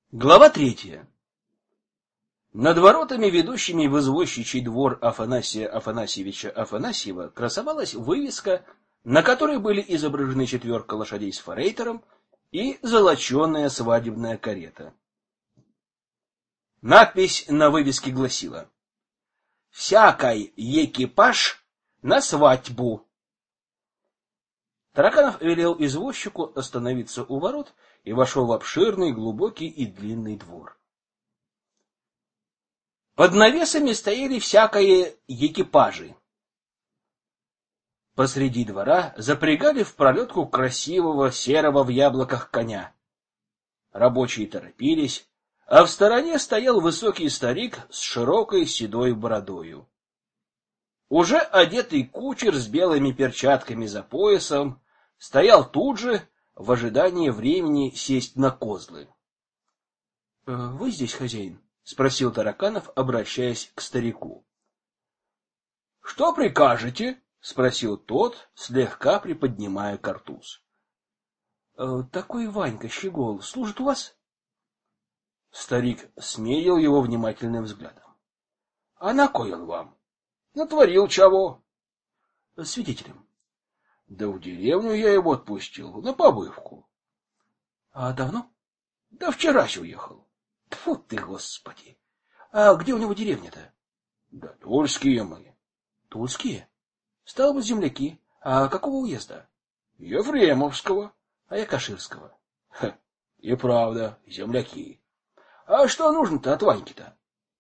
Глава 3. Над воротами, ведущими в извозчичий двор Афанасия Афанасьевича Афанасьева, красовалась вывеска, на которой были изображены 4 лошадей с форейтером и золоченая свадебная карета. Надпись на вывеске гласила: «Всякой экипаж на свадьбу». Тараканов велел извозчику остановиться у ворот и вошел в обширный, глубокий и длинный двор. Под навесами стояли всякие экипажи. Посреди двора запрягали в пролетку красивого серого в яблоках коня. Рабочие торопились, а в стороне стоял высокий старик с широкой седой бородою. Уже одетый кучер с белыми перчатками за поясом стоял тут же в ожидании времени сесть на козлы. — Вы здесь хозяин? — спросил Тараканов, обращаясь к старику. — Что прикажете? — спросил тот, слегка приподнимая картуз. — Такой Ванька Щегол служит у вас? Старик смерил его внимательным взглядом. — А на кой он вам? Натворил чего? — Свидетелем. — Да в деревню я его отпустил, на побывку. — А давно? — Да вчерась уехал. — Тьфу ты, Господи! А где у него деревня-то? — Да тульские мы. — Тульские? Стало быть, земляки. А какого уезда? — Ефремовского. — А я Каширского. — И правда, земляки. А что нужно-то от Ваньки-то?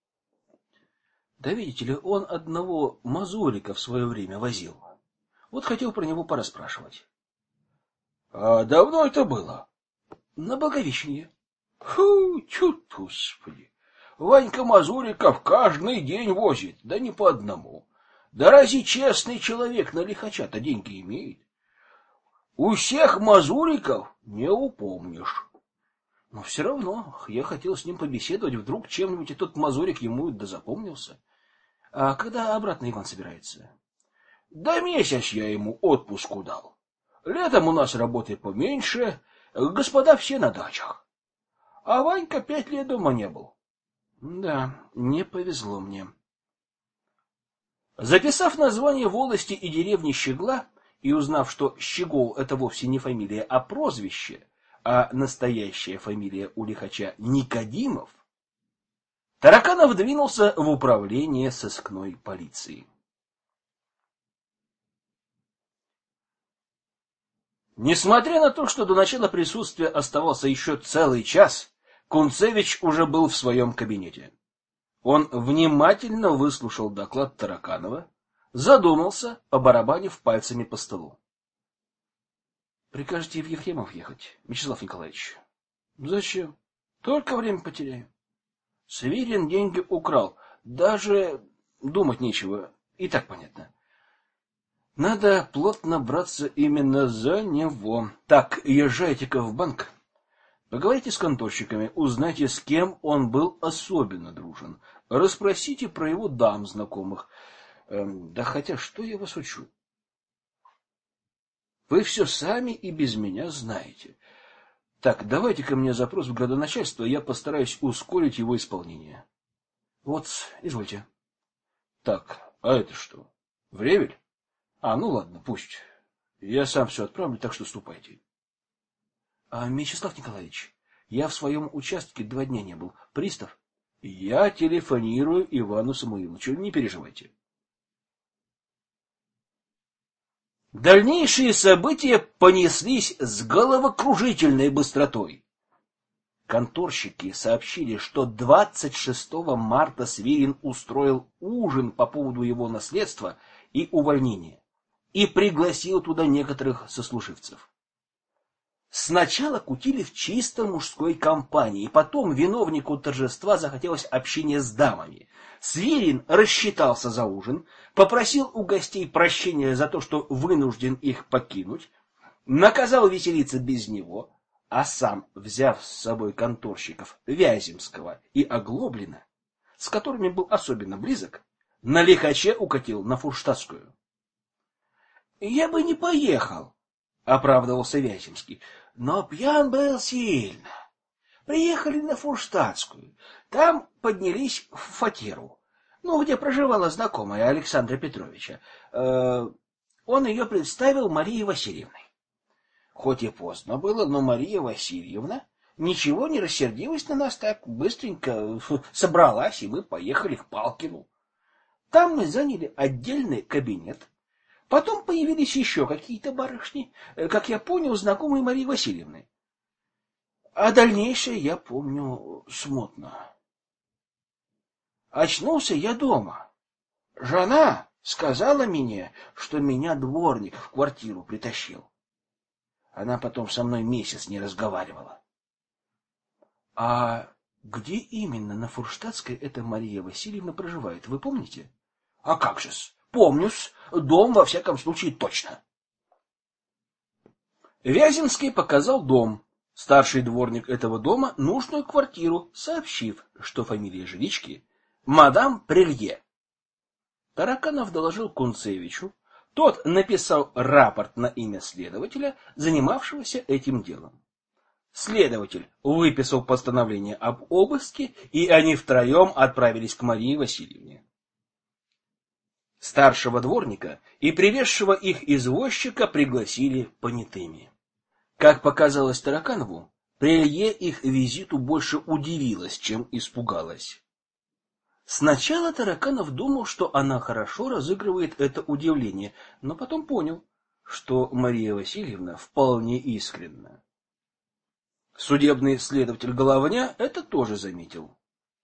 Да видите ли, он одного мазурика в свое время возил. Вот хотел про него порасспрашивать. — А давно это было? — На Благовещенье. — Фу, тьфу, Господи! Ванька мазуриков каждый день возит, да не по одному. Да разве честный человек на лихача-то деньги имеет? У всех мазуриков не упомнишь. Но все равно я хотел с ним побеседовать, вдруг чем-нибудь этот мазурик ему да запомнился. А когда обратно Иван собирается? Да месяц я ему отпуску дал. Летом у нас работы поменьше, господа все на дачах. А Ванька 5 лет дома не был. Да, не повезло мне. Записав название волости и деревни Щегла и узнав, что Щегол — это вовсе не фамилия, а прозвище, а настоящая фамилия у лихача Никодимов, Тараканов двинулся в управление сыскной полиции. Несмотря на то, что до начала присутствия оставался еще целый час, Кунцевич уже был в своем кабинете. Он внимательно выслушал доклад Тараканова, задумался, побарабанив пальцами по столу. — Прикажете в Ефремов ехать, Вячеслав Николаевич? — Зачем? Только время потеряю. Свирин деньги украл, даже думать нечего, и так понятно. Надо плотно браться именно за него. Так, езжайте-ка в банк. Поговорите с конторщиками, узнайте, с кем он был особенно дружен. Расспросите про его дам знакомых. Да хотя, что я вас учу? Вы все сами и без меня знаете. Так, давайте-ка мне запрос в градоначальство, я постараюсь ускорить его исполнение. Вот, извольте. Так, а это что? Вревель? А, ну ладно, пусть. Я сам все отправлю, так что ступайте. А, Мячеслав Николаевич, я в своем участке 2 дня не был. Пристав? Я телефонирую Ивану Самуиловичу, не переживайте. Дальнейшие события понеслись с головокружительной быстротой. Конторщики сообщили, что 26 марта Свирин устроил ужин по поводу его наследства и увольнения и пригласил туда некоторых сослуживцев. Сначала кутили в чисто мужской компании, потом виновнику торжества захотелось общения с дамами. Свирин рассчитался за ужин, попросил у гостей прощения за то, что вынужден их покинуть, наказал веселиться без него, а сам, взяв с собой конторщиков Вяземского и Оглоблина, с которыми был особенно близок, на лихаче укатил на Фурштадтскую. — Я бы не поехал, — оправдывался Вяземский, — но пьян был сильно. Приехали на Фурштадтскую. Там поднялись в фатеру, где проживала знакомая Александра Петровича. Он ее представил Марии Васильевной. Хоть и поздно было, но Мария Васильевна ничего не рассердилась на нас, так быстренько собралась, и мы поехали к Палкину. Там мы заняли отдельный кабинет. Потом появились еще какие-то барышни, как я понял, знакомые Марии Васильевны. А дальнейшее я помню смутно. Очнулся я дома. Жена сказала мне, что меня дворник в квартиру притащил. Она потом со мной месяц не разговаривала. А где именно на Фурштадтской эта Мария Васильевна проживает, вы помните? А как же-с? Помню-с. Дом, во всяком случае, точно. Вяземский показал дом. Старший дворник этого дома нужную квартиру, сообщив, что фамилия жилички — мадам Прелье. Тараканов доложил Кунцевичу. Тот написал рапорт на имя следователя, занимавшегося этим делом. Следователь выписал постановление об обыске, и они втроем отправились к Марии Васильевне. Старшего дворника и привезшего их извозчика пригласили понятыми. Как показалось Тараканову, Прелье их визиту больше удивилась, чем испугалась. Сначала Тараканов думал, что она хорошо разыгрывает это удивление, но потом понял, что Мария Васильевна вполне искренна. Судебный следователь Головня это тоже заметил.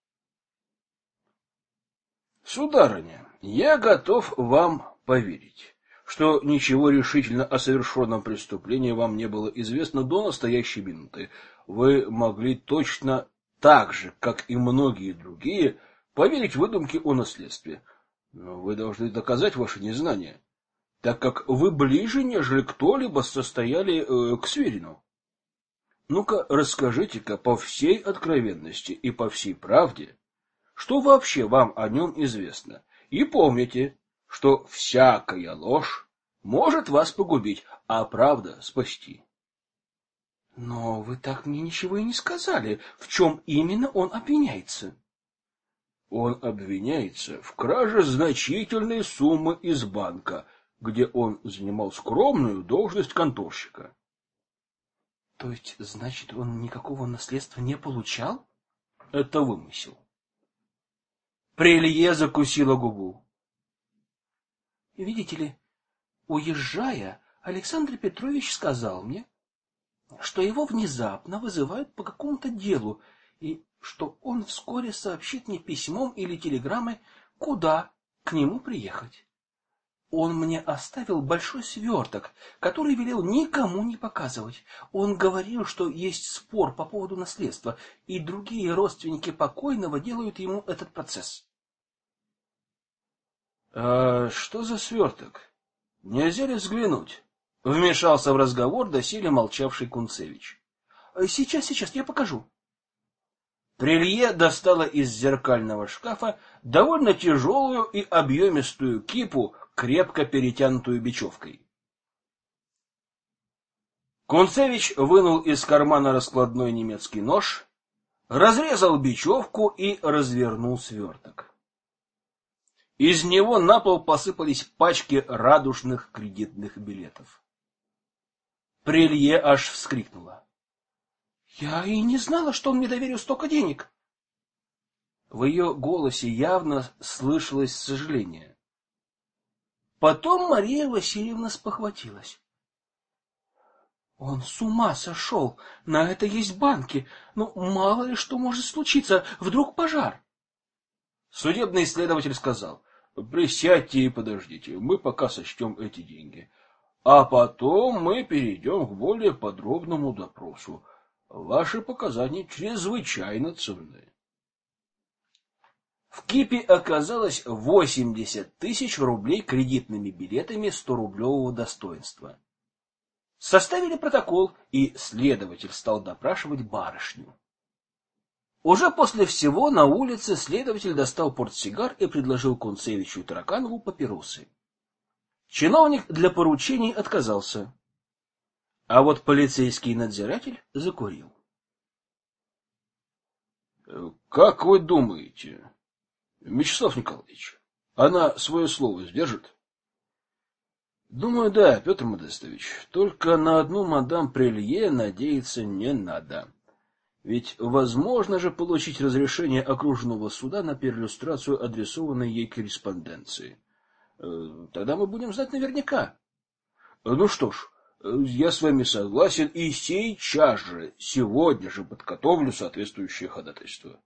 Сударыня, я готов вам поверить, что ничего решительно о совершенном преступлении вам не было известно до настоящей минуты. Вы могли точно так же, как и многие другие, поверить выдумке о наследстве. Но вы должны доказать ваше незнание, так как вы ближе, нежели кто-либо состояли к Сверину. Ну-ка, расскажите-ка по всей откровенности и по всей правде, что вообще вам о нем известно. И помните, что всякая ложь может вас погубить, а правда спасти. Но вы так мне ничего и не сказали, в чем именно он обвиняется. Он обвиняется в краже значительной суммы из банка, где он занимал скромную должность конторщика. То есть, значит, он никакого наследства не получал? Это вымысел. Прелье закусила губу. Видите ли, уезжая, Александр Петрович сказал мне, что его внезапно вызывают по какому-то делу, и что он вскоре сообщит мне письмом или телеграммой, куда к нему приехать. Он мне оставил большой сверток, который велел никому не показывать. Он говорил, что есть спор по поводу наследства, и другие родственники покойного делают ему этот процесс. — А что за сверток? Нельзя ли взглянуть? — вмешался в разговор доселе молчавший Кунцевич. — Сейчас, я покажу. Прелье достала из зеркального шкафа довольно тяжелую и объемистую кипу, крепко перетянутую бечевкой. Кунцевич вынул из кармана раскладной немецкий нож, разрезал бечевку и развернул сверток. Из него на пол посыпались пачки радужных кредитных билетов. Прелье аж вскрикнула. — Я и не знала, что он мне доверил столько денег. В ее голосе явно слышалось сожаление. Потом Мария Васильевна спохватилась. Он с ума сошел, на это есть банки, мало ли что может случиться, вдруг пожар. Судебный следователь сказал: присядьте и подождите, мы пока сочтем эти деньги, а потом мы перейдем к более подробному допросу. Ваши показания чрезвычайно ценны. В кипе оказалось 80 тысяч рублей кредитными билетами 100-рублевого достоинства. Составили протокол, и следователь стал допрашивать барышню. Уже после всего на улице следователь достал портсигар и предложил Кунцевичу и Тараканову папиросы. Чиновник для поручений отказался, а вот полицейский надзиратель закурил. Как вы думаете, Мячеслав Николаевич, она свое слово сдержит? Думаю, да, Петр Модестович. Только на одну мадам Прелье надеяться не надо. Ведь возможно же получить разрешение окружного суда на перлюстрацию адресованной ей корреспонденции. Тогда мы будем знать наверняка. Ну что ж, я с вами согласен и сейчас же, сегодня же подготовлю соответствующее ходатайство.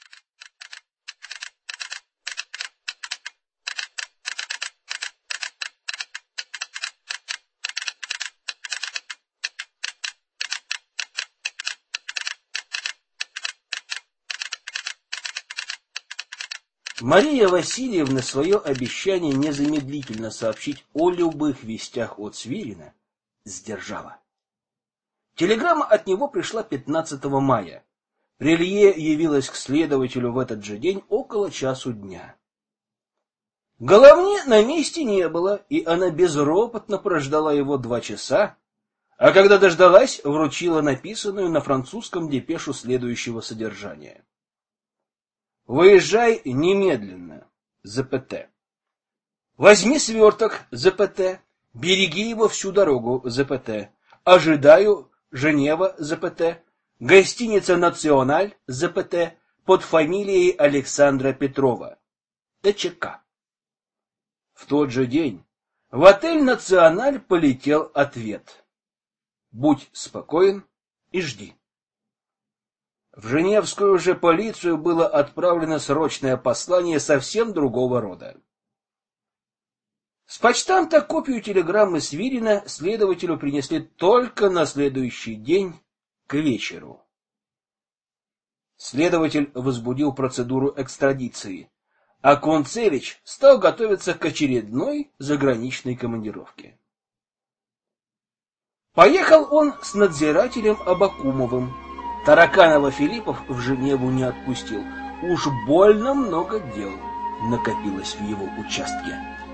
Мария Васильевна свое обещание незамедлительно сообщить о любых вестях от Свирина сдержала. Телеграмма от него пришла 15 мая. Прелье явилась к следователю в этот же день около часу дня. Головни на месте не было, и она безропотно прождала его 2 часа, а когда дождалась, вручила написанную на французском депешу следующего содержания. Выезжай немедленно, ЗПТ. Возьми сверток, ЗПТ. Береги его всю дорогу, ЗПТ. Ожидаю, Женева, ЗПТ. Гостиница «Националь», ЗПТ. Под фамилией Александра Петрова, ТЧК. В тот же день в отель «Националь» полетел ответ. Будь спокоен и жди. В Женевскую же полицию было отправлено срочное послание совсем другого рода. С почтамта копию телеграммы Свирина следователю принесли только на следующий день к вечеру. Следователь возбудил процедуру экстрадиции, а Концевич стал готовиться к очередной заграничной командировке. Поехал он с надзирателем Абакумовым. Тараканова Филиппов в Женеву не отпустил. Уж больно много дел накопилось в его участке.